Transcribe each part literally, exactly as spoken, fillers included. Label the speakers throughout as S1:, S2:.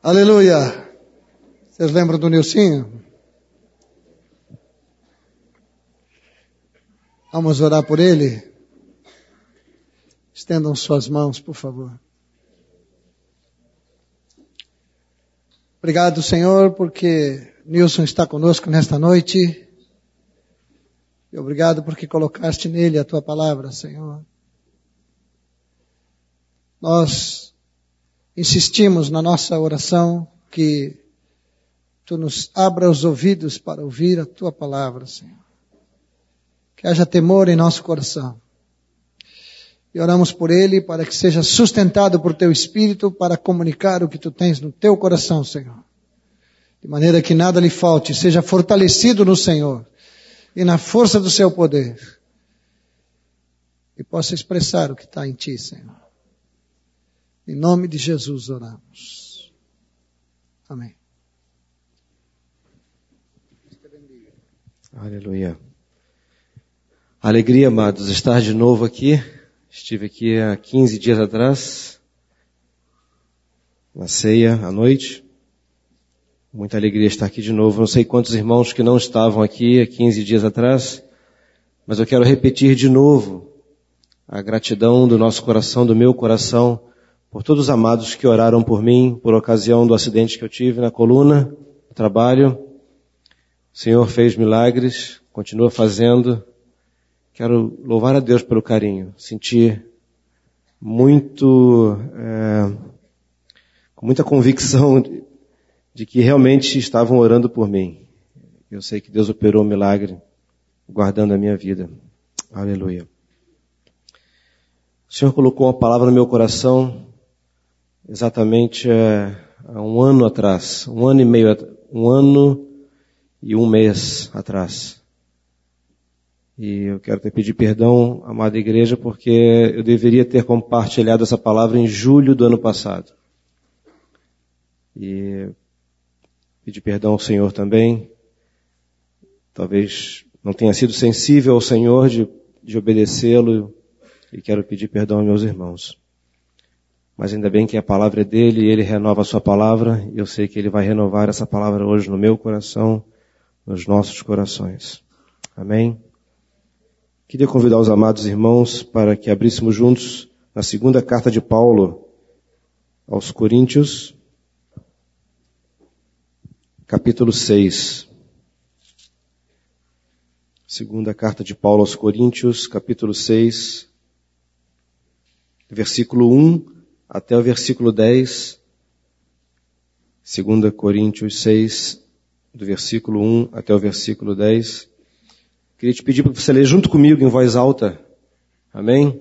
S1: Aleluia! Vocês lembram do Nilcinho? Vamos orar por ele? Estendam suas mãos, por favor. Obrigado, Senhor, porque Nilson está conosco nesta noite. E obrigado porque colocaste nele a tua palavra, Senhor. Nós insistimos na nossa oração que tu nos abra os ouvidos para ouvir a tua palavra, Senhor. Que haja temor em nosso coração. E oramos por ele para que seja sustentado por teu Espírito para comunicar o que tu tens no teu coração, Senhor. De maneira que nada lhe falte, seja fortalecido no Senhor e na força do seu poder. E possa expressar o que está em ti, Senhor. Em nome de Jesus oramos. Amém.
S2: Aleluia. Alegria, amados, estar de novo aqui. Estive aqui há quinze dias atrás, na ceia, à noite. Muita alegria estar aqui de novo. Não sei quantos irmãos que não estavam aqui há quinze dias atrás, mas eu quero repetir de novo a gratidão do nosso coração, do meu coração, por todos os amados que oraram por mim, por ocasião do acidente que eu tive na coluna, no trabalho. O Senhor fez milagres, continua fazendo. Quero louvar a Deus pelo carinho. Senti muito, é, com muita convicção de, de que realmente estavam orando por mim. Eu sei que Deus operou um milagre, guardando a minha vida. Aleluia. O Senhor colocou uma palavra no meu coração exatamente é, há um ano atrás, um ano e meio, um ano e um mês atrás. E eu quero te pedir perdão, amada igreja, porque eu deveria ter compartilhado essa palavra em julho do ano passado. E pedir perdão ao Senhor também. Talvez não tenha sido sensível ao Senhor de, de obedecê-lo. E quero pedir perdão aos meus irmãos. Mas ainda bem que a palavra é dele e ele renova a sua palavra. E eu sei que ele vai renovar essa palavra hoje no meu coração, nos nossos corações. Amém? Queria convidar os amados irmãos para que abríssemos juntos na segunda carta de Paulo aos Coríntios, capítulo seis. Segunda carta de Paulo aos Coríntios, capítulo seis, versículo um até o versículo dez. Segunda Coríntios seis, do versículo um até o versículo dez. Queria te pedir para você ler junto comigo em voz alta. Amém?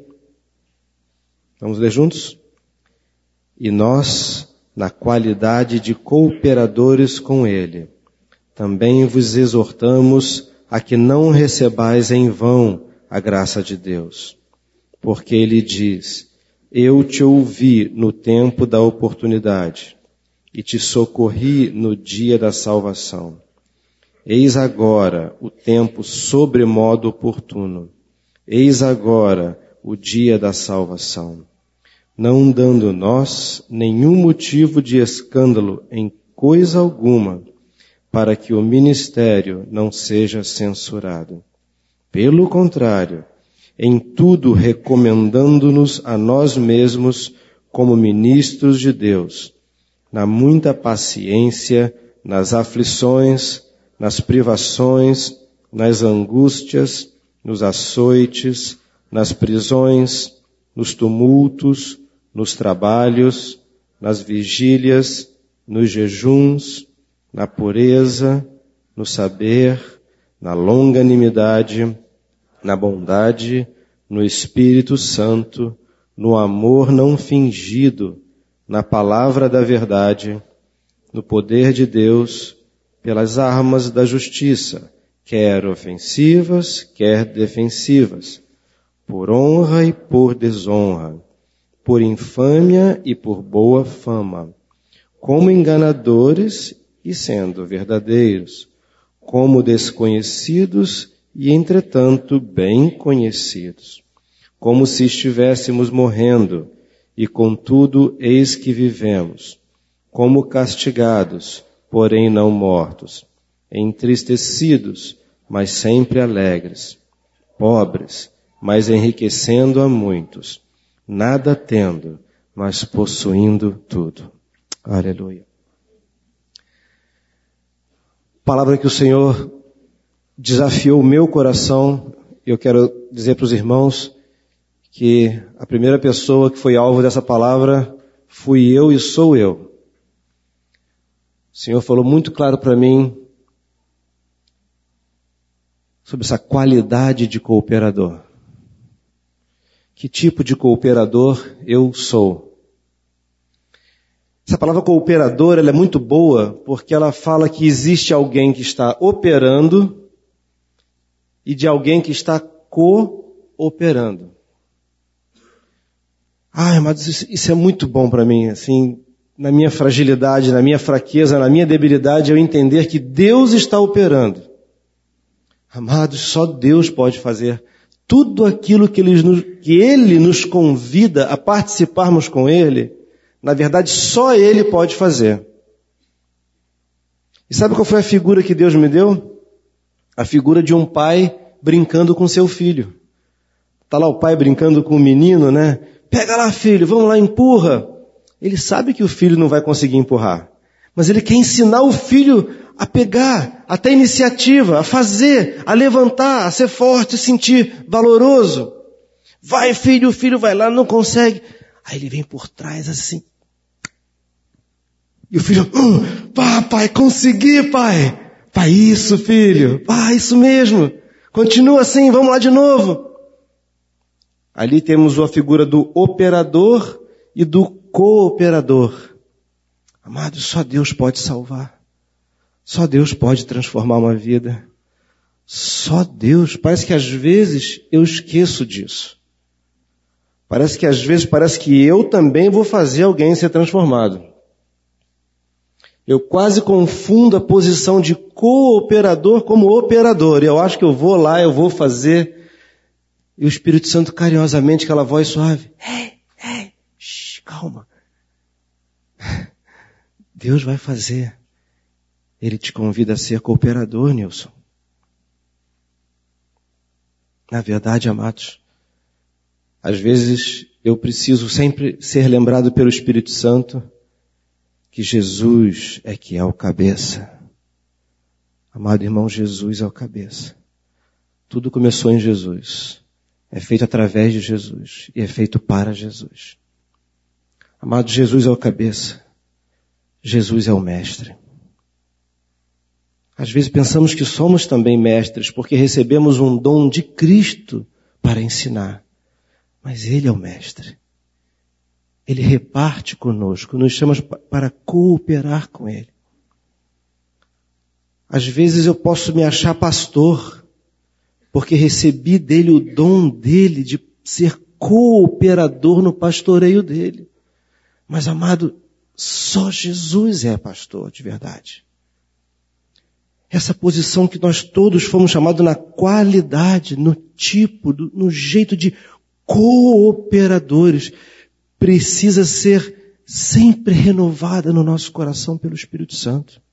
S2: Vamos ler juntos? E nós, na qualidade de cooperadores com Ele, também vos exortamos a que não recebais em vão a graça de Deus. Porque Ele diz, eu te ouvi no tempo da oportunidade e te socorri no dia da salvação. Eis agora o tempo sobremodo oportuno. Eis agora o dia da salvação. Não dando nós nenhum motivo de escândalo em coisa alguma, para que o ministério não seja censurado. Pelo contrário, em tudo recomendando-nos a nós mesmos como ministros de Deus, na muita paciência, nas aflições, nas privações, nas angústias, nos açoites, nas prisões, nos tumultos, nos trabalhos, nas vigílias, nos jejuns, na pureza, no saber, na longanimidade, na bondade, no Espírito Santo, no amor não fingido, na palavra da verdade, no poder de Deus, pelas armas da justiça, quer ofensivas, quer defensivas, por honra e por desonra, por infâmia e por boa fama, como enganadores e sendo verdadeiros, como desconhecidos e, entretanto, bem conhecidos, como se estivéssemos morrendo, e contudo eis que vivemos, como castigados, porém não mortos, entristecidos, mas sempre alegres, pobres, mas enriquecendo a muitos, nada tendo, mas possuindo tudo. Aleluia. Palavra que o Senhor desafiou o meu coração. Eu quero dizer para os irmãos que a primeira pessoa que foi alvo dessa palavra fui eu e sou eu. O Senhor falou muito claro para mim sobre essa qualidade de cooperador. Que tipo de cooperador eu sou? Essa palavra cooperador, ela é muito boa porque ela fala que existe alguém que está operando e de alguém que está cooperando. Ai, mas isso, isso é muito bom para mim, assim, na minha fragilidade, na minha fraqueza, na minha debilidade, eu entender que Deus está operando. Amados, só Deus pode fazer tudo aquilo que Ele nos, que Ele nos convida a participarmos com Ele. Na verdade, só Ele pode fazer. E sabe qual foi a figura que Deus me deu? A figura de um pai brincando com seu filho. Está lá o pai brincando com o menino, né? Pega lá, filho, vamos lá, empurra. Ele sabe que o filho não vai conseguir empurrar. Mas ele quer ensinar o filho a pegar, a ter iniciativa, a fazer, a levantar, a ser forte, a se sentir valoroso. Vai, filho, o filho vai lá, não consegue. Aí ele vem por trás assim. E o filho, uh, pá, pai, consegui, pai. Pai, isso, filho. Pá, isso mesmo. Continua assim, vamos lá de novo. Ali temos a figura do operador e do cooperador. Amados, só Deus pode salvar. Só Deus pode transformar uma vida. Só Deus. Parece que às vezes eu esqueço disso. Parece que às vezes parece que eu também vou fazer alguém ser transformado. Eu quase confundo a posição de cooperador como operador. Eu acho que eu vou lá, eu vou fazer. E o Espírito Santo carinhosamente, aquela voz suave. Ei, ei, shh, calma. Deus vai fazer. Ele te convida a ser cooperador, Nilson. Na verdade, amados, às vezes eu preciso sempre ser lembrado pelo Espírito Santo que Jesus é que é o cabeça. Amado irmão, Jesus é o cabeça. Tudo começou em Jesus. É feito através de Jesus e é feito para Jesus. Amado, Jesus é o cabeça. Jesus é o mestre. Às vezes pensamos que somos também mestres porque recebemos um dom de Cristo para ensinar. Mas Ele é o mestre. Ele reparte conosco, nos chama para cooperar com Ele. Às vezes eu posso me achar pastor, porque recebi dele o dom dele de ser cooperador no pastoreio dele. Mas, amado, só Jesus é pastor de verdade. Essa posição que nós todos fomos chamados na qualidade, no tipo, no jeito de cooperadores, precisa ser sempre renovada no nosso coração pelo Espírito Santo.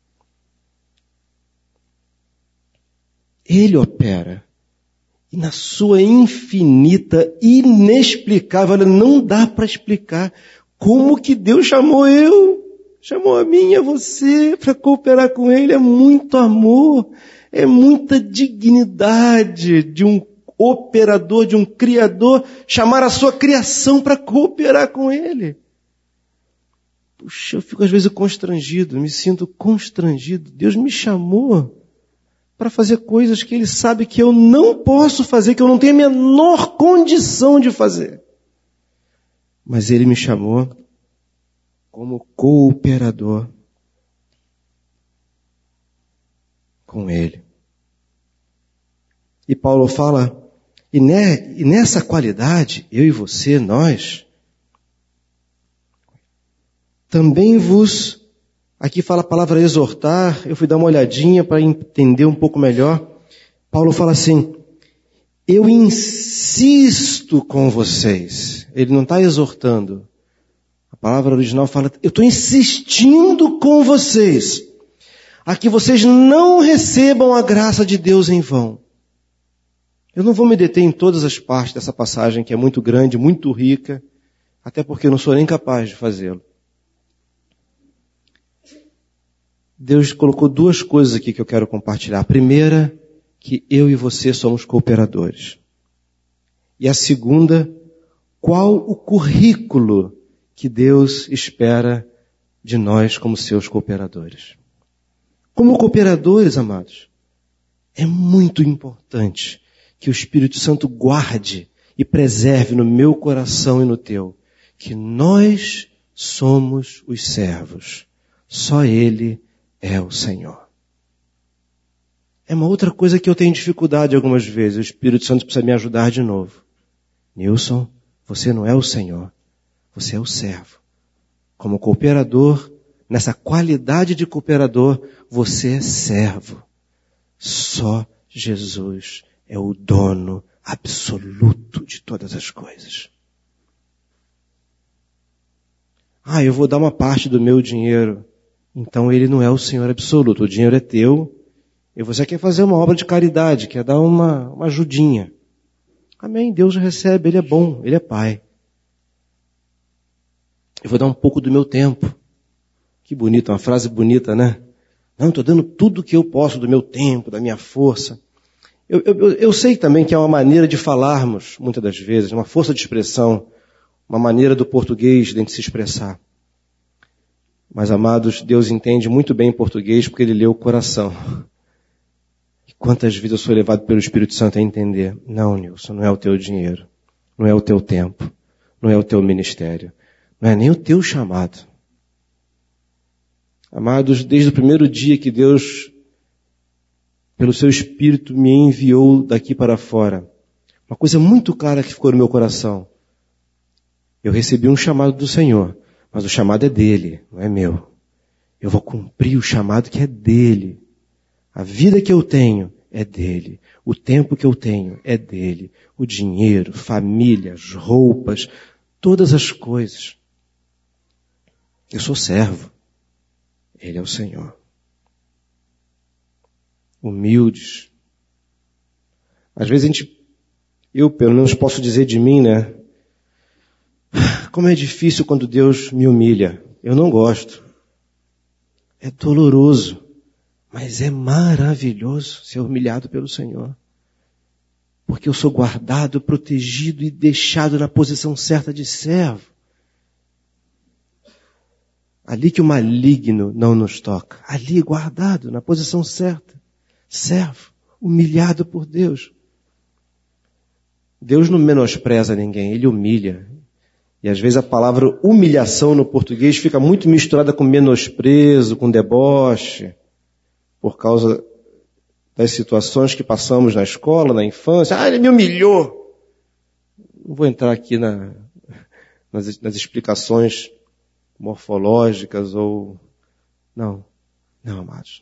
S2: Ele opera. E na sua infinita, inexplicável, olha, não dá para explicar como que Deus chamou eu, chamou a mim e a você para cooperar com Ele. É muito amor, é muita dignidade de um operador, de um criador, chamar a sua criação para cooperar com Ele. Puxa, eu fico às vezes constrangido, me sinto constrangido. Deus me chamou para fazer coisas que Ele sabe que eu não posso fazer, que eu não tenho a menor condição de fazer. Mas Ele me chamou como cooperador com Ele. E Paulo fala, e, ne, e nessa qualidade, eu e você, nós, também vos... Aqui fala a palavra exortar, eu fui dar uma olhadinha para entender um pouco melhor. Paulo fala assim, eu insisto com vocês. Ele não está exortando. A palavra original fala, eu estou insistindo com vocês, a que vocês não recebam a graça de Deus em vão. Eu não vou me deter em todas as partes dessa passagem, que é muito grande, muito rica, até porque eu não sou nem capaz de fazê-lo. Deus colocou duas coisas aqui que eu quero compartilhar. A primeira, que eu e você somos cooperadores. E a segunda, qual o currículo que Deus espera de nós como seus cooperadores. Como cooperadores, amados, é muito importante que o Espírito Santo guarde e preserve no meu coração e no teu, que nós somos os servos. Só Ele é o Senhor. É uma outra coisa que eu tenho dificuldade algumas vezes. O Espírito Santo precisa me ajudar de novo. Nilson, você não é o Senhor. Você é o servo. Como cooperador, nessa qualidade de cooperador, você é servo. Só Jesus é o dono absoluto de todas as coisas. Ah, eu vou dar uma parte do meu dinheiro. Então Ele não é o Senhor absoluto. O dinheiro é teu e você quer fazer uma obra de caridade, quer dar uma, uma ajudinha. Amém, Deus recebe, Ele é bom, Ele é Pai. Eu vou dar um pouco do meu tempo. Que bonito, uma frase bonita, né? Não, estou dando tudo o que eu posso do meu tempo, da minha força. Eu, eu, eu sei também que é uma maneira de falarmos, muitas das vezes, uma força de expressão, uma maneira do português de se expressar. Mas, amados, Deus entende muito bem português porque Ele lê o coração. E quantas vezes eu sou levado pelo Espírito Santo a entender, não, Nilson, não é o teu dinheiro, não é o teu tempo, não é o teu ministério, não é nem o teu chamado. Amados, desde o primeiro dia que Deus, pelo seu Espírito, me enviou daqui para fora, uma coisa muito clara que ficou no meu coração. Eu recebi um chamado do Senhor, mas o chamado é dele, não é meu. Eu vou cumprir o chamado que é dele. A vida que eu tenho é dele. O tempo que eu tenho é dele. O dinheiro, família, as roupas, todas as coisas. Eu sou servo. Ele é o Senhor. Humildes. Às vezes a gente, eu pelo menos posso dizer de mim, né? Como é difícil quando Deus me humilha. Eu não gosto. É doloroso. Mas é maravilhoso ser humilhado pelo Senhor. Porque eu sou guardado, protegido e deixado na posição certa de servo. Ali que o maligno não nos toca. Ali guardado, na posição certa. Servo, humilhado por Deus. Deus não menospreza ninguém, Ele humilha. E às vezes a palavra humilhação no português fica muito misturada com menosprezo, com deboche, por causa das situações que passamos na escola, na infância. Ah, ele me humilhou. Não vou entrar aqui na, nas, nas explicações morfológicas ou... Não, não, amados.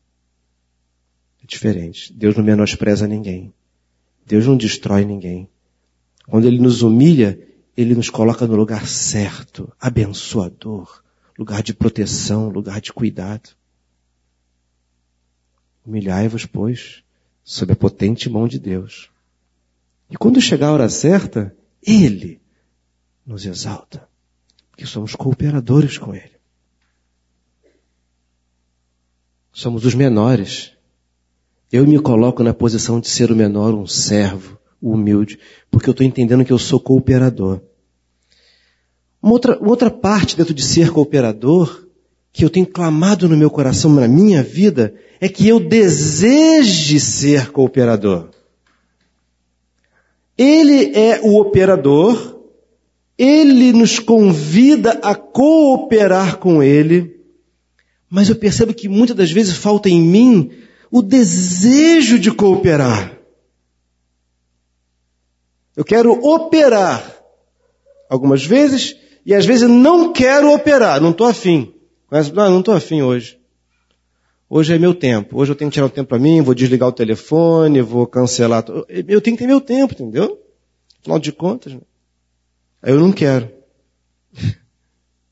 S2: É diferente. Deus não menospreza ninguém. Deus não destrói ninguém. Quando Ele nos humilha, Ele nos coloca no lugar certo, abençoador, lugar de proteção, lugar de cuidado. Humilhai-vos, pois, sob a potente mão de Deus. E quando chegar a hora certa, Ele nos exalta, porque somos cooperadores com Ele. Somos os menores. Eu me coloco na posição de ser o menor, um servo, o humilde, porque eu estou entendendo que eu sou cooperador. Uma outra, uma outra parte dentro de ser cooperador, que eu tenho clamado no meu coração, na minha vida, é que eu deseje ser cooperador. Ele é o operador, Ele nos convida a cooperar com Ele, mas eu percebo que muitas das vezes falta em mim o desejo de cooperar. Eu quero operar algumas vezes e às vezes não quero operar, não estou afim. Não, não estou afim hoje. Hoje é meu tempo. Hoje eu tenho que tirar um tempo para mim, vou desligar o telefone, vou cancelar. Eu tenho que ter meu tempo, entendeu? Afinal de contas, aí eu não quero.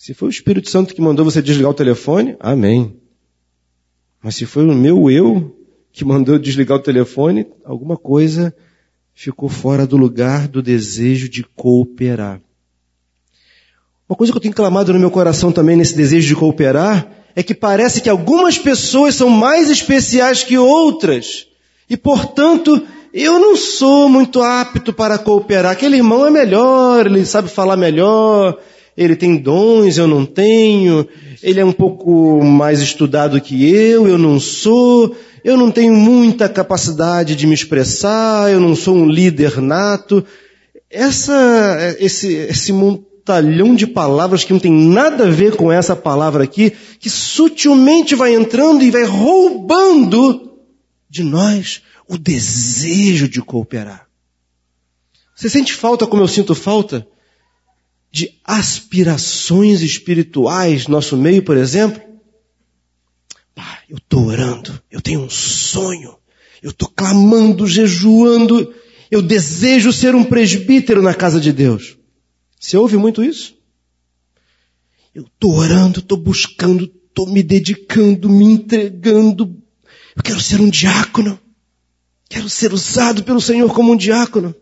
S2: Se foi o Espírito Santo que mandou você desligar o telefone, amém. Mas se foi o meu eu que mandou desligar o telefone, alguma coisa ficou fora do lugar do desejo de cooperar. Uma coisa que eu tenho clamado no meu coração também nesse desejo de cooperar é que parece que algumas pessoas são mais especiais que outras. E, portanto, eu não sou muito apto para cooperar. Aquele irmão é melhor, ele sabe falar melhor, ele tem dons, eu não tenho, ele é um pouco mais estudado que eu, eu não sou, eu não tenho muita capacidade de me expressar, eu não sou um líder nato. Essa, esse, esse montalhão de palavras que não tem nada a ver com essa palavra aqui, que sutilmente vai entrando e vai roubando de nós o desejo de cooperar. Você sente falta, como eu sinto falta, de aspirações espirituais no nosso meio, por exemplo? Pá, eu estou orando, eu tenho um sonho, eu estou clamando, jejuando, eu desejo ser um presbítero na casa de Deus. Você ouve muito isso? Eu estou orando, estou buscando, estou me dedicando, me entregando. Eu quero ser um diácono. Quero ser usado pelo Senhor como um diácono.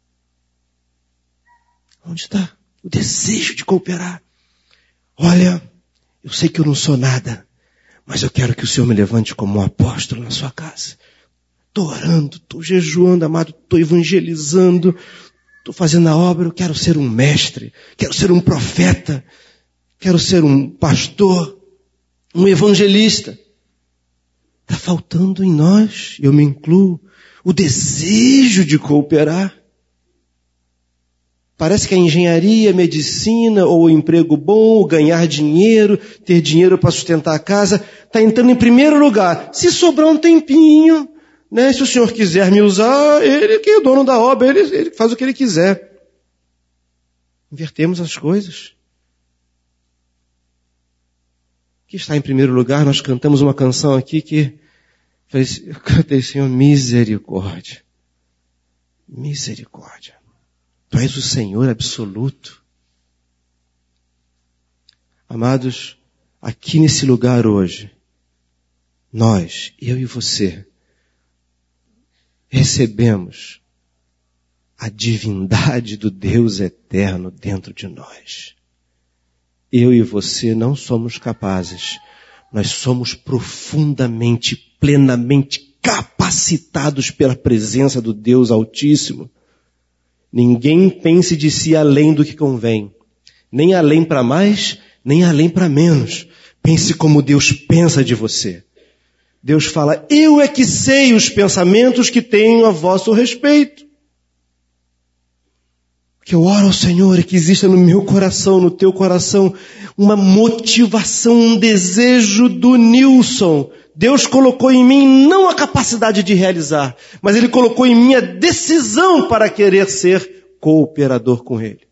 S2: Onde está o desejo de cooperar? Olha, eu sei que eu não sou nada, mas eu quero que o Senhor me levante como um apóstolo na sua casa. Estou orando, estou jejuando, amado, estou evangelizando, estou fazendo a obra, eu quero ser um mestre, quero ser um profeta, quero ser um pastor, um evangelista. Está faltando em nós, eu me incluo, o desejo de cooperar. Parece que a engenharia, a medicina, ou o emprego bom, ou ganhar dinheiro, ter dinheiro para sustentar a casa, está entrando em primeiro lugar. Se sobrar um tempinho, né, se o Senhor quiser me usar, Ele que é o dono da obra, Ele, ele faz o que Ele quiser. Invertemos as coisas. O que está em primeiro lugar? Nós cantamos uma canção aqui que eu cantei, Senhor, misericórdia. Misericórdia. Tu és o Senhor absoluto. Amados, aqui nesse lugar hoje, nós, eu e você, recebemos a divindade do Deus eterno dentro de nós. Eu e você não somos capazes, nós somos profundamente, plenamente capacitados pela presença do Deus Altíssimo. Ninguém pense de si além do que convém, nem além para mais, nem além para menos. Pense como Deus pensa de você. Deus fala, eu é que sei os pensamentos que tenho a vosso respeito. Que eu oro ao Senhor e que exista no meu coração, no teu coração, uma motivação, um desejo do Nilson. Deus colocou em mim não a capacidade de realizar, mas Ele colocou em mim a decisão para querer ser cooperador com Ele.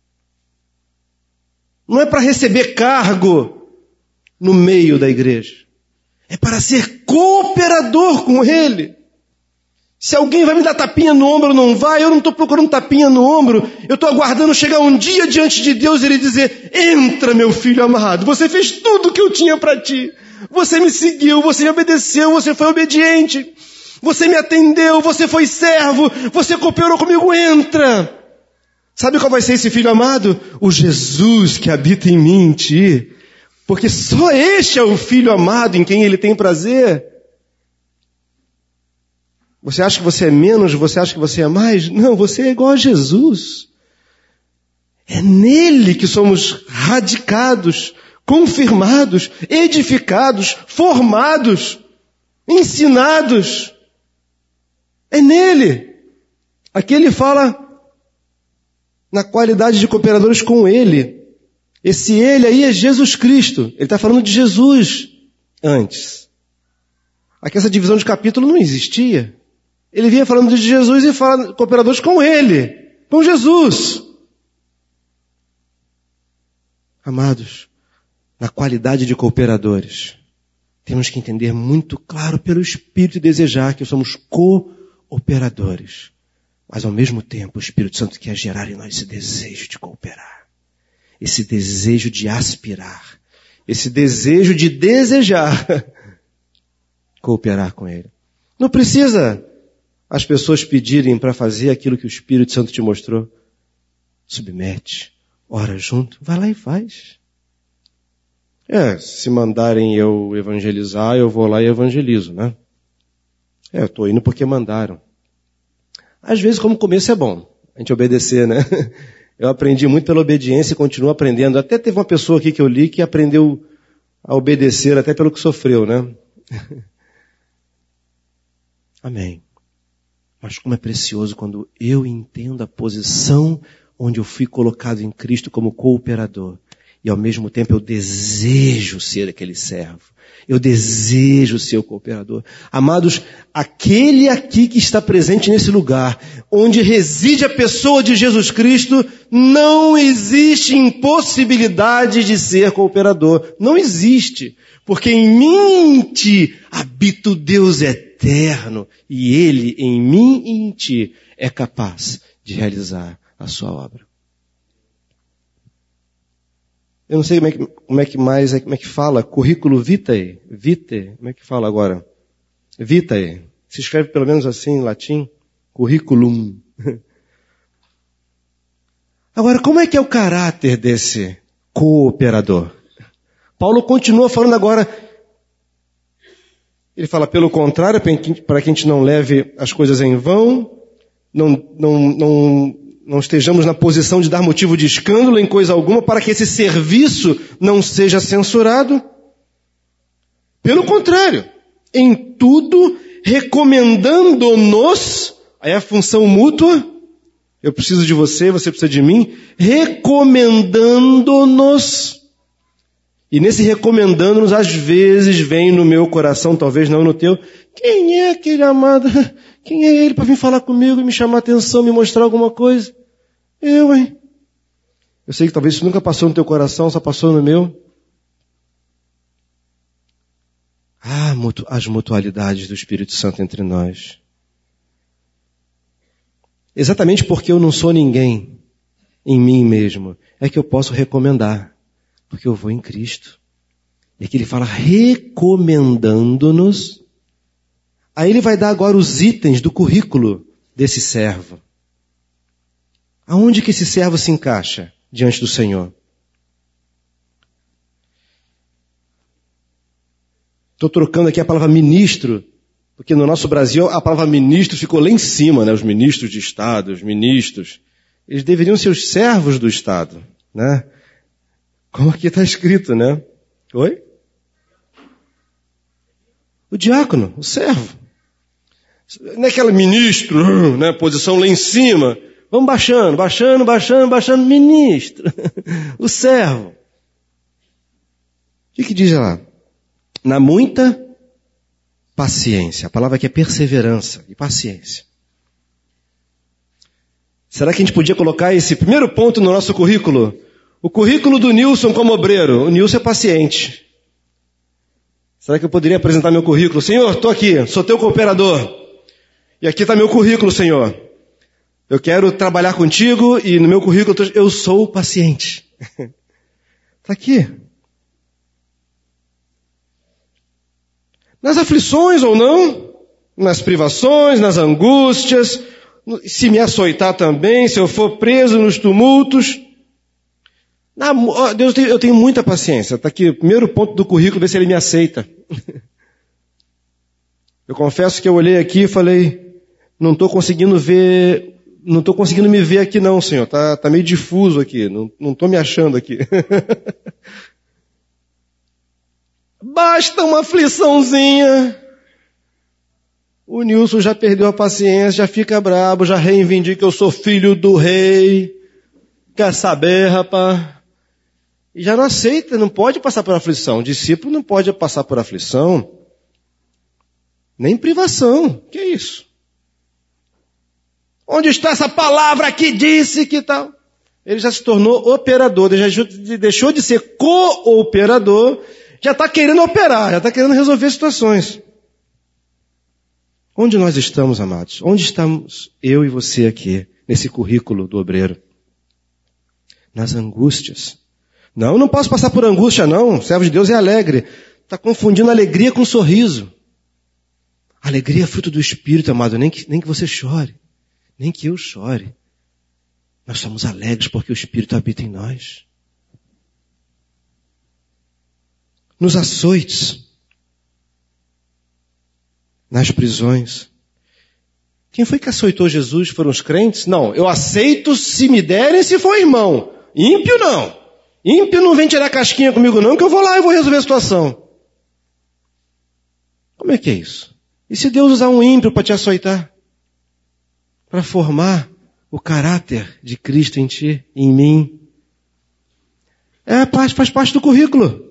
S2: Não é para receber cargo no meio da igreja. É para ser cooperador com Ele. Se alguém vai me dar tapinha no ombro ou não vai, eu não estou procurando tapinha no ombro. Eu estou aguardando chegar um dia diante de Deus e Ele dizer, entra meu filho amado, você fez tudo o que eu tinha para ti. Você me seguiu, você me obedeceu, você foi obediente. Você me atendeu, você foi servo, você cooperou comigo, entra. Sabe qual vai ser esse filho amado? O Jesus que habita em mim, em ti. Porque só este é o filho amado em quem Ele tem prazer. Você acha que você é menos? Você acha que você é mais? Não, você é igual a Jesus. É nele que somos radicados, confirmados, edificados, formados, ensinados. É nele. Aqui ele fala na qualidade de cooperadores com ele. Esse ele aí é Jesus Cristo. Ele está falando de Jesus antes. Aqui essa divisão de capítulo não existia. Ele vinha falando de Jesus e fala cooperadores com Ele, com Jesus. Amados, na qualidade de cooperadores, temos que entender muito claro pelo Espírito e desejar que somos cooperadores. Mas ao mesmo tempo o Espírito Santo quer gerar em nós esse desejo de cooperar. esse desejo de aspirar, esse desejo de desejar cooperar com Ele. Não precisa as pessoas pedirem para fazer aquilo que o Espírito Santo te mostrou. Submete, ora junto, vai lá e faz. É, se mandarem eu evangelizar, eu vou lá e evangelizo, né? É, eu estou indo porque mandaram. Às vezes, como começo é bom, a gente obedecer, né? Eu aprendi muito pela obediência e continuo aprendendo. Até teve uma pessoa aqui que eu li que aprendeu a obedecer até pelo que sofreu, né? Amém. Mas como é precioso quando eu entendo a posição onde eu fui colocado em Cristo como cooperador. E ao mesmo tempo eu desejo ser aquele servo. Eu desejo ser o cooperador. Amados, aquele aqui que está presente nesse lugar, onde reside a pessoa de Jesus Cristo, não existe impossibilidade de ser cooperador. Não existe. Porque em mim e em ti habita o Deus eterno. E Ele em mim e em ti é capaz de realizar a sua obra. Eu não sei como é que, como é que mais, como é que fala, currículo vitae, vitae, como é que fala agora? Vitae, se escreve pelo menos assim em latim, curriculum. Agora, como é que é o caráter desse cooperador? Paulo continua falando agora, ele fala, pelo contrário, para que a gente não leve as coisas em vão, não, não, não, não estejamos na posição de dar motivo de escândalo em coisa alguma, para que esse serviço não seja censurado. Pelo contrário, em tudo, recomendando-nos, aí é a função mútua, eu preciso de você, você precisa de mim, recomendando-nos. E nesse recomendando-nos, às vezes vem no meu coração, talvez não no teu, quem é aquele amado? Quem é ele para vir falar comigo e me chamar a atenção, me mostrar alguma coisa? Eu, hein? Eu sei que talvez isso nunca passou no teu coração, só passou no meu. Ah, as mutualidades do Espírito Santo entre nós. Exatamente porque eu não sou ninguém em mim mesmo, é que eu posso recomendar. Porque eu vou em Cristo. E aqui ele fala recomendando-nos. Aí ele vai dar agora os itens do currículo desse servo. Aonde que esse servo se encaixa diante do Senhor? Estou trocando aqui a palavra ministro, porque no nosso Brasil a palavra ministro ficou lá em cima, né? Os ministros de Estado, os ministros. Eles deveriam ser os servos do Estado, né? Como aqui está escrito, né? Oi? O diácono, o servo. Não é aquele ministro, né? Posição lá em cima. Vamos baixando, baixando, baixando, baixando. Ministro. O servo. O que que diz lá? Na muita paciência. A palavra aqui é perseverança e paciência. Será que a gente podia colocar esse primeiro ponto no nosso currículo? O currículo do Nilson como obreiro. O Nilson é paciente. Será que eu poderia apresentar meu currículo? Senhor, estou aqui, sou teu cooperador. E aqui está meu currículo, Senhor. Eu quero trabalhar contigo e no meu currículo eu sou paciente. Está aqui. Nas aflições ou não, nas privações, nas angústias, se me açoitar também, se eu for preso nos tumultos. Na, oh, Deus, eu tenho muita paciência. Está aqui o primeiro ponto do currículo, ver se ele me aceita. Eu confesso que eu olhei aqui e falei, não estou conseguindo ver, não estou conseguindo me ver aqui não, Senhor. Está tá meio difuso aqui, não estou me achando aqui. Basta uma afliçãozinha. O Nilson já perdeu a paciência, já fica brabo, já reivindica que eu sou filho do rei. Quer saber, rapaz? E já não aceita, não pode passar por aflição. O discípulo não pode passar por aflição, nem privação. Que é isso? Onde está essa palavra que disse que tal? Ele já se tornou operador, ele já deixou de ser cooperador, já está querendo operar, já está querendo resolver situações. Onde nós estamos, amados? Onde estamos eu e você aqui, nesse currículo do obreiro? Nas angústias, Não, eu não posso passar por angústia, não. O servo de Deus é alegre. Está confundindo alegria com sorriso. Alegria é fruto do Espírito, amado. Nem que, nem que você chore. Nem que eu chore. Nós somos alegres porque o Espírito habita em nós. Nos açoites. Nas prisões. Quem foi que açoitou Jesus? Foram os crentes? Não, eu aceito se me derem, se for irmão. Ímpio não. Ímpio não vem tirar casquinha comigo não, que eu vou lá e vou resolver a situação. Como é que é isso? E se Deus usar um ímpio para te açoitar? Para formar o caráter de Cristo em ti, em mim? É, faz parte do currículo.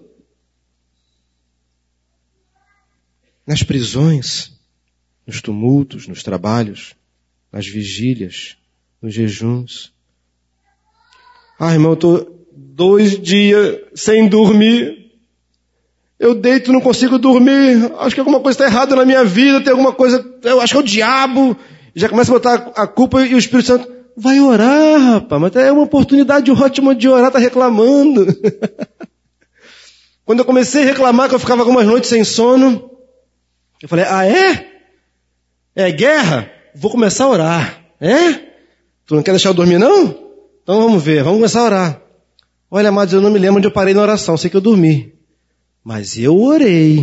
S2: Nas prisões, nos tumultos, nos trabalhos, nas vigílias, nos jejuns. Ah, irmão, eu estou dois dias sem dormir. Eu deito e não consigo dormir. Acho que alguma coisa está errada na minha vida, tem alguma coisa, eu acho que é o diabo. Já começa a botar a culpa e o Espírito Santo, vai orar, rapaz, mas é uma oportunidade ótima de orar, tá reclamando. Quando eu comecei a reclamar que eu ficava algumas noites sem sono, eu falei, ah é? É guerra? Vou começar a orar. É? Tu não quer deixar eu dormir não? Então vamos ver, vamos começar a orar. Olha, amados, eu não me lembro onde eu parei na oração, sei que eu dormi. Mas eu orei.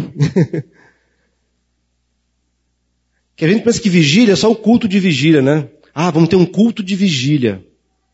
S2: Que a gente pensa que vigília é só o culto de vigília, né? Ah, vamos ter um culto de vigília.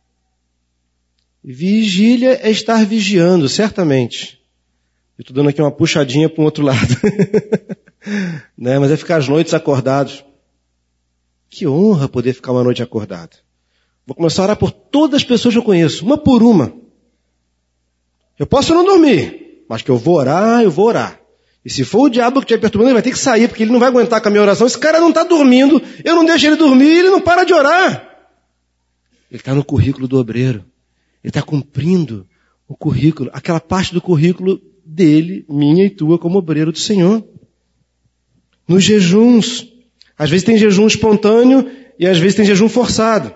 S2: Vigília é estar vigiando, certamente. Eu estou dando aqui uma puxadinha para o outro lado. Né? Mas é ficar as noites acordados. Que honra poder ficar uma noite acordado. Vou começar a orar por todas as pessoas que eu conheço, uma por uma. Eu posso não dormir, mas que eu vou orar, eu vou orar. E se for o diabo que estiver perturbando, ele vai ter que sair, porque ele não vai aguentar com a minha oração. Esse cara não está dormindo, eu não deixo ele dormir, ele não para de orar. Ele está no currículo do obreiro. Ele está cumprindo o currículo, aquela parte do currículo dele, minha e tua, como obreiro do Senhor. Nos jejuns. Às vezes tem jejum espontâneo e às vezes tem jejum forçado.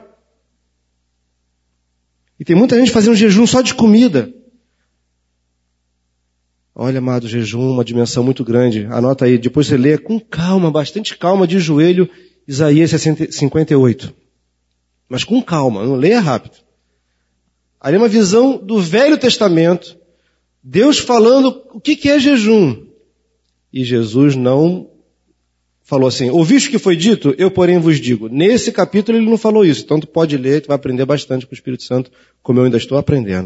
S2: E tem muita gente fazendo jejum só de comida. Olha, amado, jejum, uma dimensão muito grande. Anota aí, depois você lê com calma, bastante calma, de joelho, Isaías cinquenta e oito. Mas com calma, não leia rápido. Ali é uma visão do Velho Testamento, Deus falando o que é jejum. E Jesus não falou assim, ouviste o que foi dito? Eu, porém, vos digo. Nesse capítulo ele não falou isso, então tu pode ler, tu vai aprender bastante com o Espírito Santo, como eu ainda estou aprendendo.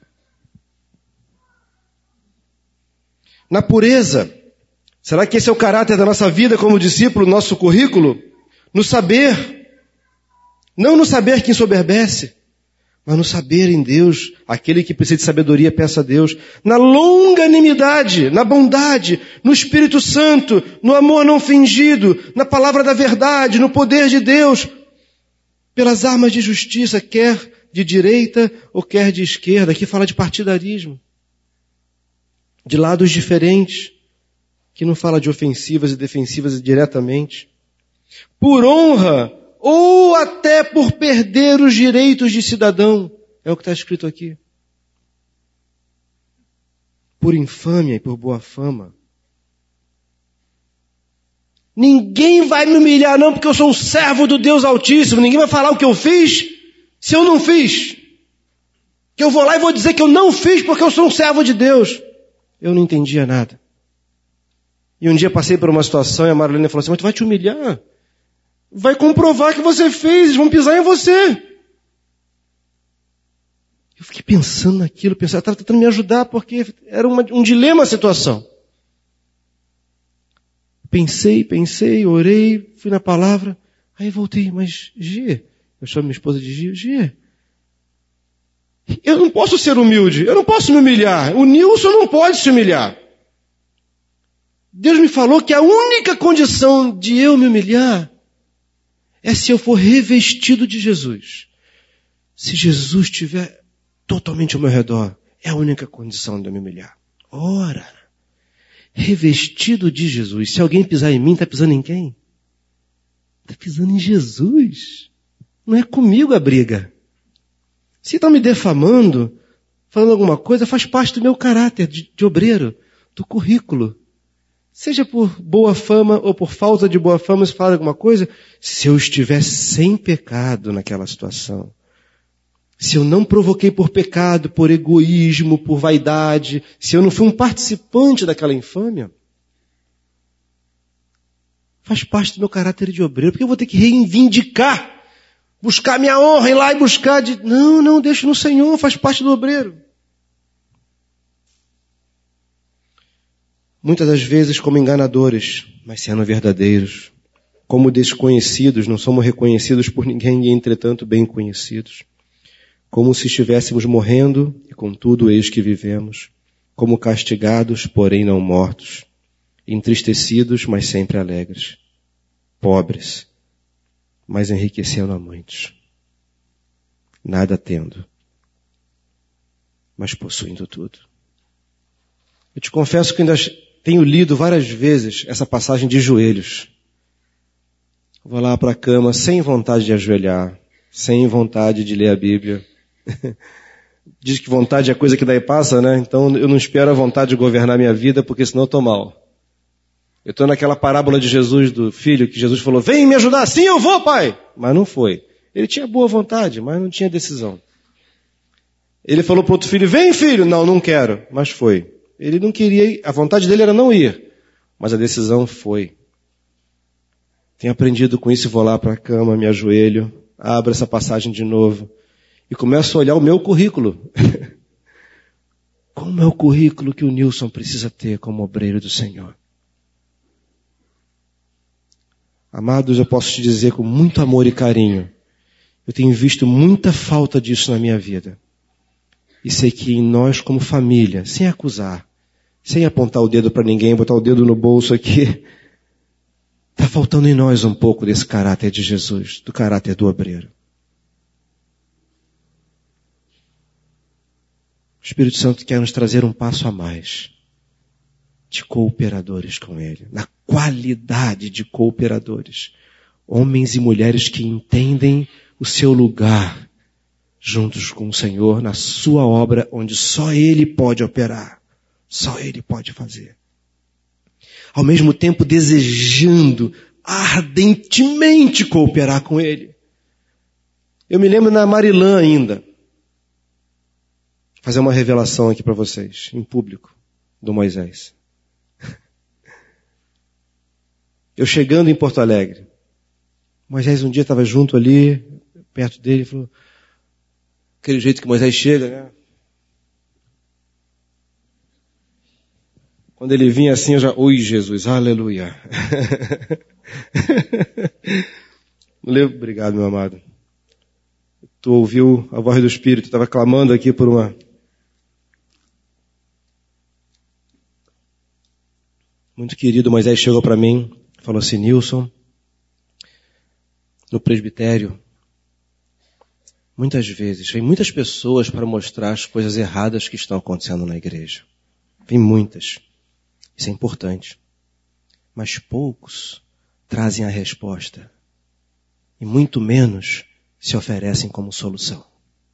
S2: Na pureza, será que esse é o caráter da nossa vida como discípulo, nosso currículo? No saber, não no saber que ensoberbece, mas no saber em Deus, aquele que precisa de sabedoria, peça a Deus. Na longanimidade, na bondade, no Espírito Santo, no amor não fingido, na palavra da verdade, no poder de Deus, pelas armas de justiça, quer de direita ou quer de esquerda. Aqui fala de partidarismo, de lados diferentes, que não fala de ofensivas e defensivas diretamente. Por honra, ou até por perder os direitos de cidadão. É o que está escrito aqui. Por infâmia e por boa fama. Ninguém vai me humilhar não, porque eu sou um servo do Deus Altíssimo. Ninguém vai falar o que eu fiz, se eu não fiz. Que eu vou lá e vou dizer que eu não fiz porque eu sou um servo de Deus. Eu não entendia nada. E um dia passei por uma situação e a Marlene falou assim, mas tu vai te humilhar? Vai comprovar que você fez, eles vão pisar em você. Eu fiquei pensando naquilo, pensando, estava tentando me ajudar, porque era uma, um dilema a situação. Pensei, pensei, orei, fui na palavra, aí voltei, mas G, eu chamo minha esposa de G, G, eu não posso ser humilde, eu não posso me humilhar, o Nilson não pode se humilhar. Deus me falou que a única condição de eu me humilhar é se eu for revestido de Jesus. Se Jesus estiver totalmente ao meu redor, é a única condição de eu me humilhar. Ora, revestido de Jesus. Se alguém pisar em mim, está pisando em quem? Está pisando em Jesus. Não é comigo a briga. Se estão me defamando, falando alguma coisa, faz parte do meu caráter de, de obreiro, do currículo. Seja por boa fama ou por falta de boa fama, se fala alguma coisa, se eu estiver sem pecado naquela situação, se eu não provoquei por pecado, por egoísmo, por vaidade, se eu não fui um participante daquela infâmia, faz parte do meu caráter de obreiro, porque eu vou ter que reivindicar, buscar minha honra, ir lá e buscar de... Não, não, deixa no Senhor, faz parte do obreiro. Muitas das vezes como enganadores, mas sendo verdadeiros. Como desconhecidos, não somos reconhecidos por ninguém e entretanto bem conhecidos. Como se estivéssemos morrendo e contudo eis que vivemos. Como castigados, porém não mortos. Entristecidos, mas sempre alegres. Pobres, mas enriquecendo a muitos. Nada tendo, mas possuindo tudo. Eu te confesso que ainda tenho lido várias vezes essa passagem de joelhos. Vou lá para a cama sem vontade de ajoelhar, sem vontade de ler a Bíblia. Diz que vontade é coisa que daí passa, né? Então eu não espero a vontade de governar minha vida, porque senão eu estou mal. Eu estou naquela parábola de Jesus, do filho, que Jesus falou, vem me ajudar, sim eu vou, pai. Mas não foi. Ele tinha boa vontade, mas não tinha decisão. Ele falou para outro filho, vem filho, não, não quero, mas foi. Ele não queria ir, a vontade dele era não ir, mas a decisão foi. Tenho aprendido com isso e vou lá para a cama, me ajoelho, abro essa passagem de novo e começo a olhar o meu currículo. Como é o currículo que o Nilson precisa ter como obreiro do Senhor? Amados, eu posso te dizer com muito amor e carinho, eu tenho visto muita falta disso na minha vida. E sei que em nós como família, sem acusar, sem apontar o dedo para ninguém, botar o dedo no bolso aqui, está faltando em nós um pouco desse caráter de Jesus, do caráter do obreiro. O Espírito Santo quer nos trazer um passo a mais de cooperadores com Ele, na qualidade de cooperadores. Homens e mulheres que entendem o seu lugar juntos com o Senhor na sua obra, onde só Ele pode operar, só Ele pode fazer. Ao mesmo tempo desejando ardentemente cooperar com Ele. Eu me lembro na Marilã ainda, fazer uma revelação aqui para vocês, em público, do Moisés. Eu chegando em Porto Alegre, Moisés um dia estava junto ali, perto dele, e falou, aquele jeito que Moisés chega, né? Quando ele vinha assim, eu já, oi Jesus, aleluia. Obrigado, meu amado. Tu ouviu a voz do Espírito, estava clamando aqui por uma... Muito querido, Moisés chegou para mim, falou assim, Nilson, no presbitério, muitas vezes, vem muitas pessoas para mostrar as coisas erradas que estão acontecendo na igreja. Vem muitas. Isso é importante. Mas poucos trazem a resposta. E muito menos se oferecem como solução.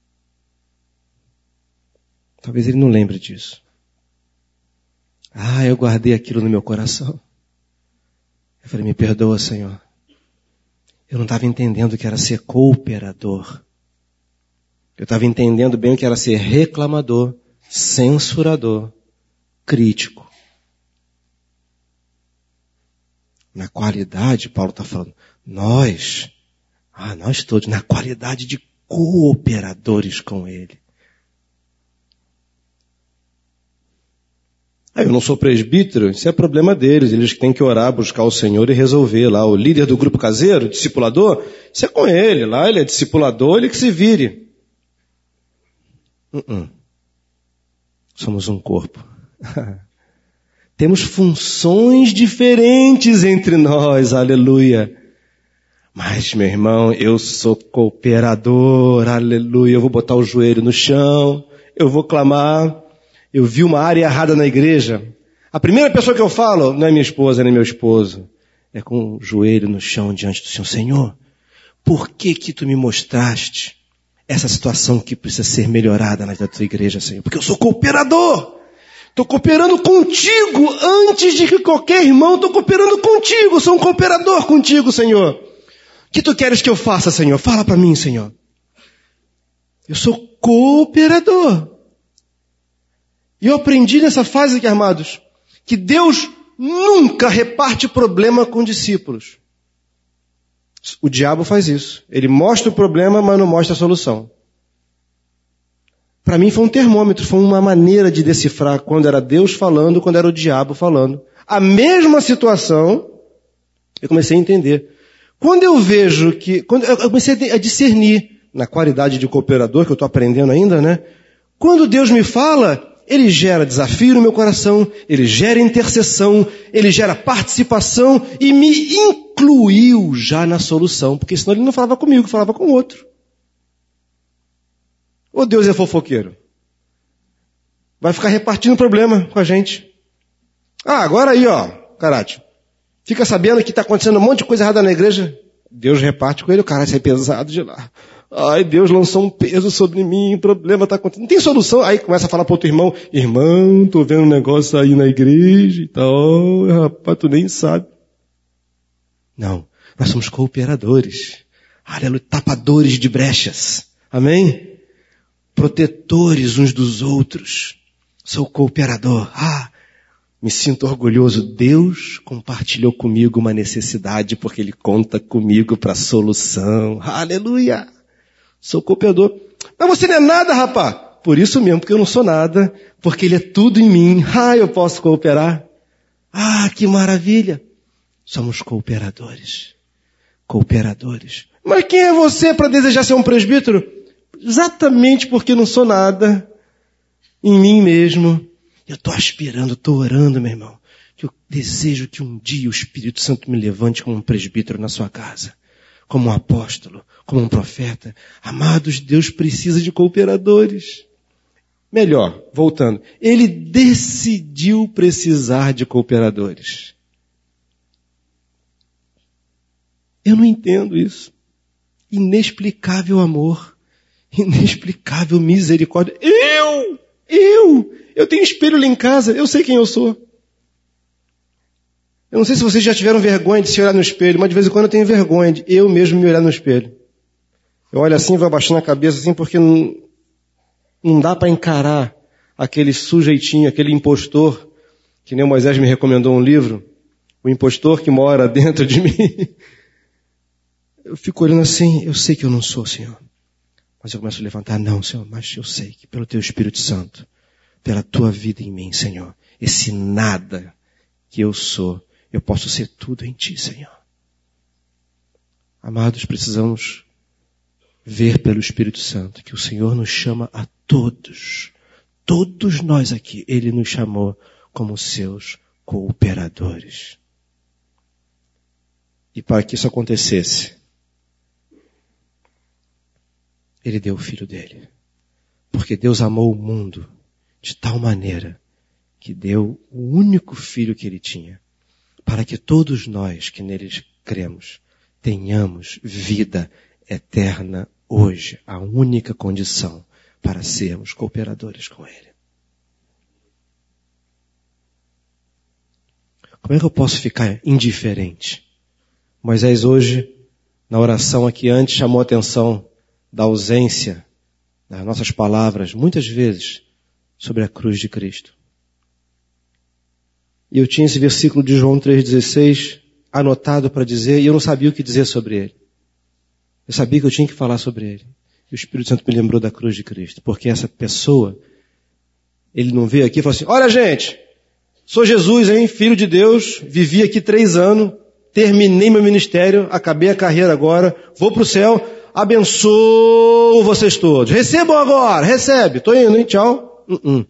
S2: Talvez ele não lembre disso. Ah, eu guardei aquilo no meu coração. Eu falei, me perdoa, Senhor. Eu não estava entendendo o que era ser cooperador. Eu estava entendendo bem o que era ser reclamador, censurador, crítico. Na qualidade, Paulo está falando, nós, ah, nós todos, na qualidade de cooperadores com Ele. Ah, eu não sou presbítero, isso é problema deles, eles têm que orar, buscar o Senhor e resolver lá. O líder do grupo caseiro, discipulador, isso é com ele, lá ele é discipulador, ele que se vire. Uh-uh. Somos um corpo. Temos funções diferentes entre nós, aleluia. Mas, meu irmão, eu sou cooperador, aleluia. Eu vou botar o joelho no chão, eu vou clamar. Eu vi uma área errada na igreja. A primeira pessoa que eu falo não é minha esposa, nem meu esposo. É com o joelho no chão diante do Senhor. Senhor, por que que tu me mostraste essa situação que precisa ser melhorada na vida da tua igreja, Senhor. Porque eu sou cooperador. Estou cooperando contigo antes de que qualquer irmão. Estou cooperando contigo. Sou um cooperador contigo, Senhor. O que tu queres que eu faça, Senhor? Fala para mim, Senhor. Eu sou cooperador. E eu aprendi nessa fase aqui, amados, que Deus nunca reparte problema com discípulos. O diabo faz isso. Ele mostra o problema, mas não mostra a solução. Para mim foi um termômetro, foi uma maneira de decifrar quando era Deus falando, quando era o diabo falando. A mesma situação, eu comecei a entender. Quando eu vejo que, quando eu comecei a discernir, na qualidade de cooperador, que eu estou aprendendo ainda, né? Quando Deus me fala, Ele gera desafio no meu coração, Ele gera intercessão, Ele gera participação e me incluiu já na solução, porque senão Ele não falava comigo, falava com o outro. Ou Deus é fofoqueiro? Vai ficar repartindo problema com a gente. Ah, agora aí, ó, Karate. Fica sabendo que está acontecendo um monte de coisa errada na igreja. Deus reparte com ele, o cara sai pesado de lá. Ai, Deus lançou um peso sobre mim, o problema está acontecendo. Não tem solução. Aí começa a falar para outro irmão, irmão, tô vendo um negócio aí na igreja e tal. Rapaz, tu nem sabe. Não, nós somos cooperadores. Aleluia, tapadores de brechas. Amém? Protetores uns dos outros. Sou cooperador. Ah, me sinto orgulhoso. Deus compartilhou comigo uma necessidade porque Ele conta comigo para a solução. Aleluia! Sou cooperador. Mas você não é nada, rapaz. Por isso mesmo, porque eu não sou nada, porque Ele é tudo em mim. Ah, eu posso cooperar. Ah, que maravilha. Somos cooperadores. Cooperadores. Mas quem é você para desejar ser um presbítero? Exatamente porque não sou nada em mim mesmo. Eu estou aspirando, estou orando, meu irmão, que eu desejo que um dia o Espírito Santo me levante como um presbítero na sua casa, como um apóstolo, como um profeta. Amados, Deus precisa de cooperadores. Melhor, voltando, Ele decidiu precisar de cooperadores. Eu não entendo isso. Inexplicável amor. Inexplicável misericórdia. Eu, eu, eu tenho espelho lá em casa, eu sei quem eu sou. Eu não sei se vocês já tiveram vergonha de se olhar no espelho, mas de vez em quando eu tenho vergonha de eu mesmo me olhar no espelho. Eu olho assim, vou abaixando a cabeça assim, porque não, não dá para encarar aquele sujeitinho, aquele impostor, que nem o Moisés me recomendou um livro, o impostor que mora dentro de mim. Eu fico olhando assim, eu sei que eu não sou, Senhor. Mas eu começo a levantar, não, Senhor, mas eu sei que pelo Teu Espírito Santo, pela Tua vida em mim, Senhor, esse nada que eu sou, eu posso ser tudo em Ti, Senhor. Amados, precisamos ver pelo Espírito Santo que o Senhor nos chama a todos, todos nós aqui, Ele nos chamou como seus cooperadores. E para que isso acontecesse, Ele deu o Filho dele. Porque Deus amou o mundo de tal maneira que deu o único Filho que Ele tinha, para que todos nós que neles cremos tenhamos vida eterna hoje, a única condição para sermos cooperadores com Ele. Como é que eu posso ficar indiferente? Moisés hoje, na oração aqui antes, chamou a atenção da ausência das nossas palavras, muitas vezes, sobre a cruz de Cristo. E eu tinha esse versículo de João três dezesseis anotado para dizer, e eu não sabia o que dizer sobre ele. Eu sabia que eu tinha que falar sobre ele. E o Espírito Santo me lembrou da cruz de Cristo, porque essa pessoa, ele não veio aqui e falou assim, olha gente, sou Jesus, hein, filho de Deus, vivi aqui três anos, terminei meu ministério, acabei a carreira agora, vou para o céu, abençoo vocês todos. Recebam agora, recebe. Tô indo, hein? Tchau. Uh-uh.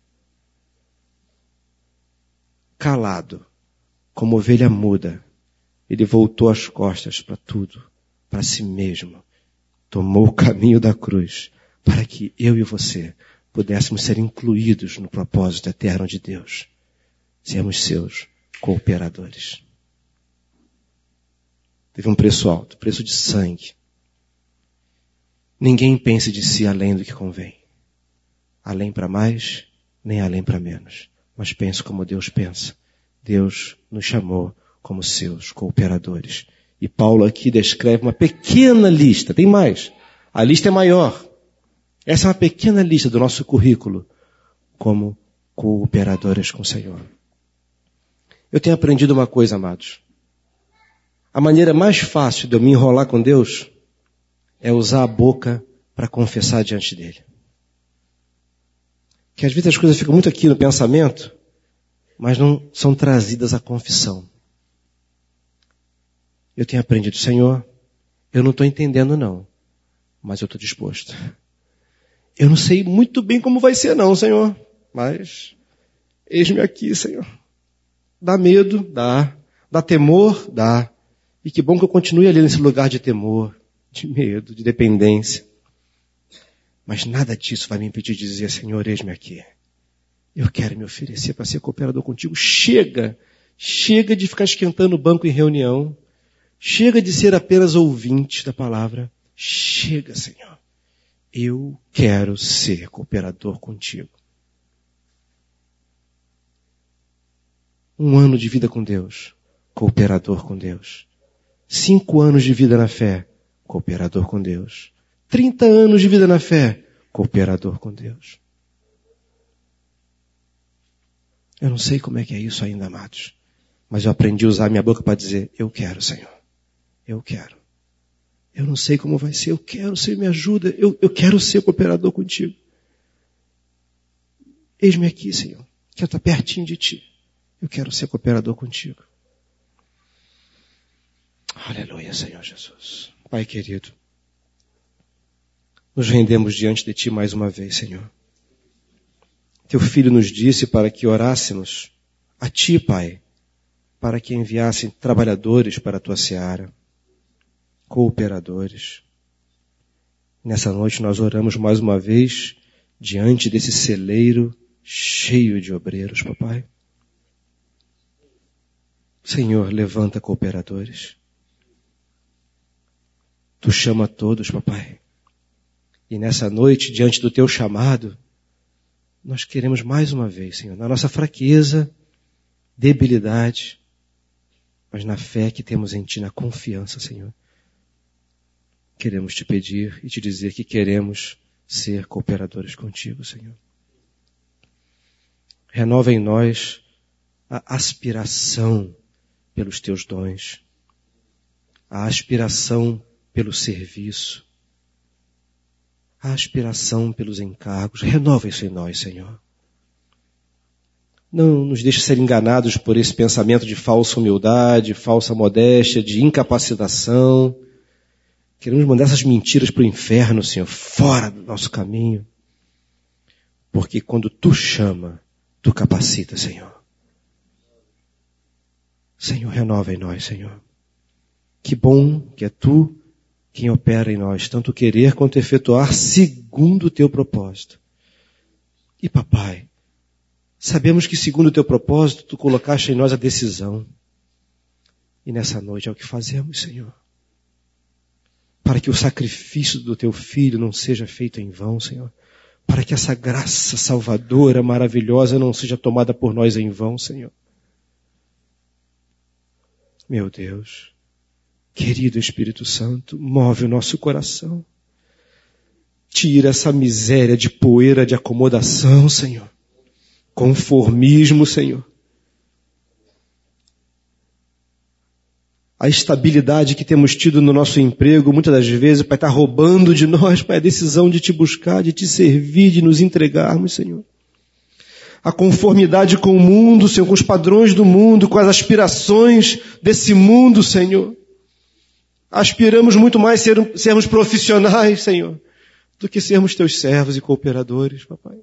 S2: Calado, como ovelha muda, ele voltou as costas para tudo, para si mesmo. Tomou o caminho da cruz, para que eu e você pudéssemos ser incluídos no propósito eterno de Deus. Sermos seus cooperadores. Teve um preço alto, preço de sangue. ninguém pense de si além do que convém. Além para mais, nem além para menos. Mas pense como Deus pensa. Deus nos chamou como seus cooperadores. E Paulo aqui descreve uma pequena lista. Tem mais. A lista é maior. Essa é uma pequena lista do nosso currículo como cooperadores com o Senhor. Eu tenho aprendido uma coisa, amados. A maneira mais fácil de eu me enrolar com Deus é usar a boca para confessar diante dele. Que às vezes as coisas ficam muito aqui no pensamento, mas não são trazidas à confissão. Eu tenho aprendido, Senhor, eu não estou entendendo não, mas eu estou disposto. Eu não sei muito bem como vai ser não, Senhor, mas eis-me aqui, Senhor. Dá medo? Dá. Dá temor? Dá. E que bom que eu continue ali nesse lugar de temor, de medo, de dependência. Mas nada disso vai me impedir de dizer, Senhor, eis-me aqui. Eu quero me oferecer para ser cooperador contigo. Chega, chega de ficar esquentando o banco em reunião. Chega de ser apenas ouvinte da palavra. Chega, Senhor. Eu quero ser cooperador contigo. Um ano de vida com Deus, cooperador com Deus. Cinco anos de vida na fé, cooperador com Deus. Trinta anos de vida na fé, cooperador com Deus. Eu não sei como é que é isso ainda, amados. Mas eu aprendi a usar minha boca para dizer, eu quero, Senhor. Eu quero. Eu não sei como vai ser, eu quero, Senhor, me ajuda. Eu, eu quero ser cooperador contigo. Eis-me aqui, Senhor. Quero estar pertinho de Ti. Eu quero ser cooperador contigo. Aleluia, Senhor Jesus. Pai querido, nos rendemos diante de Ti mais uma vez, Senhor. Teu Filho nos disse para que orássemos a Ti, Pai, para que enviassem trabalhadores para a Tua seara, cooperadores. Nessa noite nós oramos mais uma vez diante desse celeiro cheio de obreiros, papai. Senhor, levanta cooperadores. Tu chama todos, papai. E nessa noite, diante do teu chamado, nós queremos mais uma vez, Senhor, na nossa fraqueza, debilidade, mas na fé que temos em Ti, na confiança, Senhor. Queremos Te pedir e Te dizer que queremos ser cooperadores contigo, Senhor. Renova em nós a aspiração pelos Teus dons, a aspiração pelo serviço, a aspiração pelos encargos. Renova isso em nós, Senhor. Não nos deixe ser enganados por esse pensamento de falsa humildade, falsa modéstia, de incapacitação. Queremos mandar essas mentiras para o inferno, Senhor, fora do nosso caminho. Porque quando Tu chama, Tu capacita, Senhor. Senhor, renova em nós, Senhor. Que bom que é Tu quem opera em nós, tanto querer quanto efetuar segundo o Teu propósito. E papai, sabemos que segundo o Teu propósito, Tu colocaste em nós a decisão. E nessa noite é o que fazemos, Senhor. Para que o sacrifício do Teu Filho não seja feito em vão, Senhor. Para que essa graça salvadora, maravilhosa, não seja tomada por nós em vão, Senhor. Meu Deus, querido Espírito Santo, move o nosso coração. Tira essa miséria de poeira de acomodação, Senhor. Conformismo, Senhor. A estabilidade que temos tido no nosso emprego, muitas das vezes, Pai, está roubando de nós, Pai, a decisão de Te buscar, de Te servir, de nos entregarmos, Senhor. A conformidade com o mundo, Senhor, com os padrões do mundo, com as aspirações desse mundo, Senhor. Aspiramos muito mais ser, sermos profissionais, Senhor, do que sermos Teus servos e cooperadores, papai.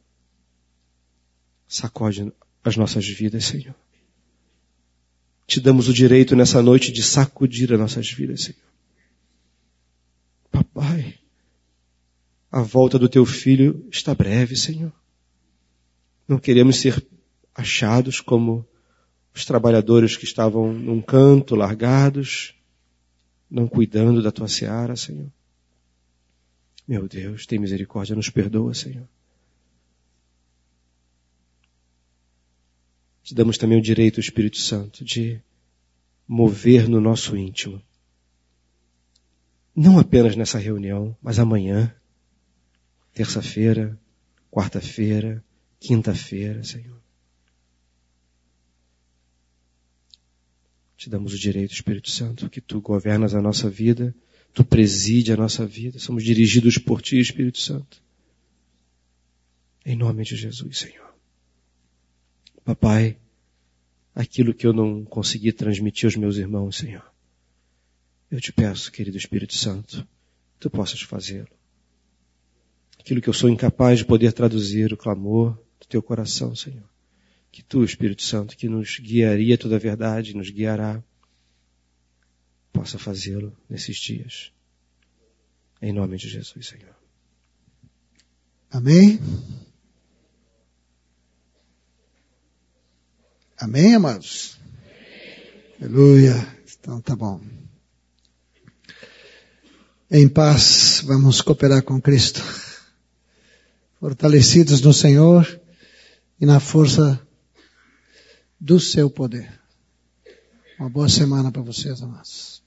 S2: Sacode as nossas vidas, Senhor. Te damos o direito nessa noite de sacudir as nossas vidas, Senhor. Papai, a volta do Teu Filho está breve, Senhor. Não queremos ser achados como os trabalhadores que estavam num canto, largados, não cuidando da Tua seara, Senhor. Meu Deus, tem misericórdia, nos perdoa, Senhor. Te damos também o direito, Espírito Santo, de mover no nosso íntimo. Não apenas nessa reunião, mas amanhã, terça-feira, quarta-feira, quinta-feira, Senhor. Te damos o direito, Espírito Santo, que Tu governas a nossa vida, Tu preside a nossa vida, somos dirigidos por Ti, Espírito Santo. Em nome de Jesus, Senhor. Papai, aquilo que eu não consegui transmitir aos meus irmãos, Senhor, eu te peço, querido Espírito Santo, Tu possas fazê-lo. Aquilo que eu sou incapaz de poder traduzir, o clamor do Teu coração, Senhor, que Tu, Espírito Santo, que nos guiaria toda a verdade, nos guiará, possa fazê-lo nesses dias. Em nome de Jesus, Senhor.
S1: Amém? Amém, amados? Aleluia. Então tá bom. Em paz, vamos cooperar com Cristo. Fortalecidos no Senhor e na força do seu poder. Uma boa semana para vocês, amados.